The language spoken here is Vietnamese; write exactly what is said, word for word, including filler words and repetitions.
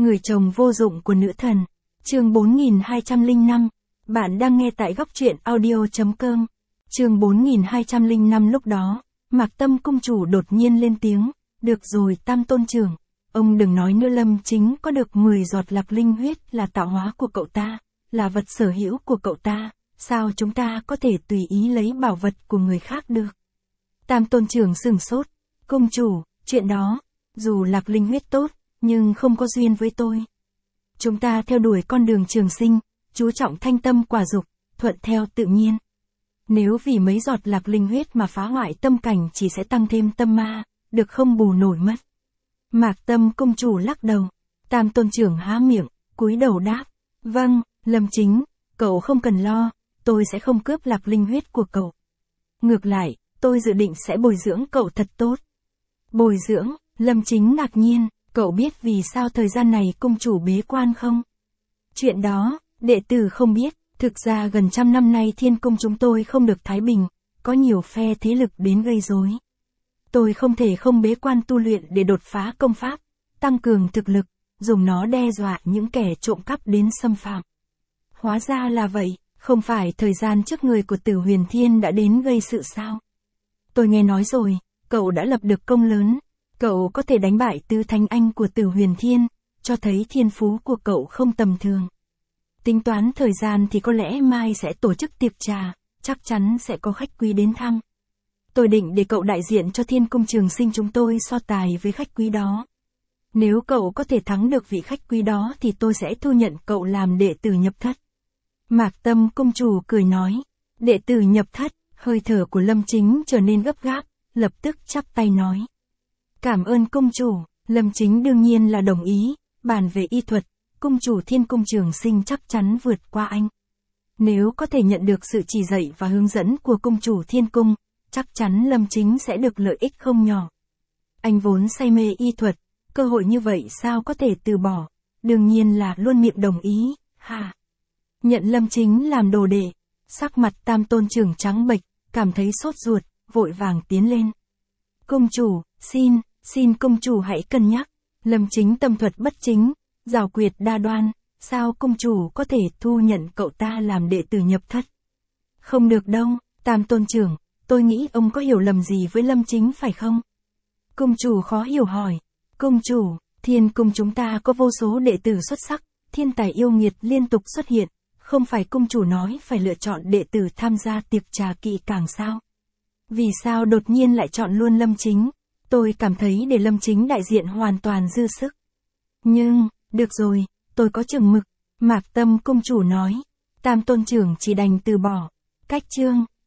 Người chồng vô dụng của nữ thần. Chương bốn nghìn hai trăm lẻ năm. Bạn đang nghe tại góc truyện audio chấm com. Chương bốn nghìn hai trăm lẻ năm. Lúc đó, Mạc Tâm cung chủ đột nhiên lên tiếng, "Được rồi Tam tôn trưởng, ông đừng nói nữa, Lâm Chính có được mười giọt Lạc Linh huyết là tạo hóa của cậu ta, là vật sở hữu của cậu ta, sao chúng ta có thể tùy ý lấy bảo vật của người khác được?" Tam tôn trưởng sửng sốt, "Cung chủ, chuyện đó, dù Lạc Linh huyết tốt, nhưng không có duyên với tôi. Chúng ta theo đuổi con đường trường sinh, chú trọng thanh tâm quả dục, thuận theo tự nhiên. Nếu vì mấy giọt Lạc Linh huyết mà phá hoại tâm cảnh chỉ sẽ tăng thêm tâm ma, được không bù nổi mất." Mạc Tâm cung chủ lắc đầu. Tam tôn trưởng há miệng, cúi đầu đáp, "Vâng, Lâm Chính, cậu không cần lo, tôi sẽ không cướp Lạc Linh huyết của cậu. Ngược lại, tôi dự định sẽ bồi dưỡng cậu thật tốt." Bồi dưỡng? Lâm Chính ngạc nhiên, "Cậu biết vì sao thời gian này cung chủ bế quan không?" "Chuyện đó, đệ tử không biết, thực ra gần trăm năm nay thiên cung chúng tôi không được thái bình, có nhiều phe thế lực đến gây rối. Tôi không thể không bế quan tu luyện để đột phá công pháp, tăng cường thực lực, dùng nó đe dọa những kẻ trộm cắp đến xâm phạm." "Hóa ra là vậy, không phải thời gian trước người của Tử Huyền Thiên đã đến gây sự sao?" "Tôi nghe nói rồi, cậu đã lập được công lớn. Cậu có thể đánh bại tứ thánh anh của Tử Huyền Thiên, cho thấy thiên phú của cậu không tầm thường. Tính toán thời gian thì có lẽ mai sẽ tổ chức tiệc trà, chắc chắn sẽ có khách quý đến thăm. Tôi định để cậu đại diện cho thiên cung trường sinh chúng tôi so tài với khách quý đó. Nếu cậu có thể thắng được vị khách quý đó thì tôi sẽ thu nhận cậu làm đệ tử nhập thất." Mạc Tâm cung chủ cười nói, "Đệ tử nhập thất." Hơi thở của Lâm Chính trở nên gấp gáp, lập tức chắp tay nói, "Cảm ơn cung chủ." Lâm Chính đương nhiên là đồng ý, bàn về y thuật, cung chủ thiên cung trường sinh chắc chắn vượt qua anh. Nếu có thể nhận được sự chỉ dạy và hướng dẫn của cung chủ thiên cung, chắc chắn Lâm Chính sẽ được lợi ích không nhỏ. Anh vốn say mê y thuật, cơ hội như vậy sao có thể từ bỏ, đương nhiên là luôn miệng đồng ý, ha. Nhận Lâm Chính làm đồ đệ, sắc mặt Tam tôn trưởng trắng bệch, cảm thấy sốt ruột, vội vàng tiến lên. "Cung chủ, xin, xin cung chủ hãy cân nhắc. Lâm Chính tâm thuật bất chính, giảo quyệt đa đoan, sao cung chủ có thể thu nhận cậu ta làm đệ tử nhập thất?" "Không được đâu, Tam tôn trưởng, tôi nghĩ ông có hiểu lầm gì với Lâm Chính phải không?" Cung chủ khó hiểu hỏi. "Cung chủ, thiên cung chúng ta có vô số đệ tử xuất sắc, thiên tài yêu nghiệt liên tục xuất hiện, không phải cung chủ nói phải lựa chọn đệ tử tham gia tiệc trà kỹ càng sao? Vì sao đột nhiên lại chọn luôn Lâm Chính? Tôi cảm thấy để Lâm Chính đại diện hoàn toàn dư sức." "Nhưng, được rồi, tôi có chừng mực." Mạc Tâm cung chủ nói. Tam tôn trưởng chỉ đành từ bỏ. Cách chương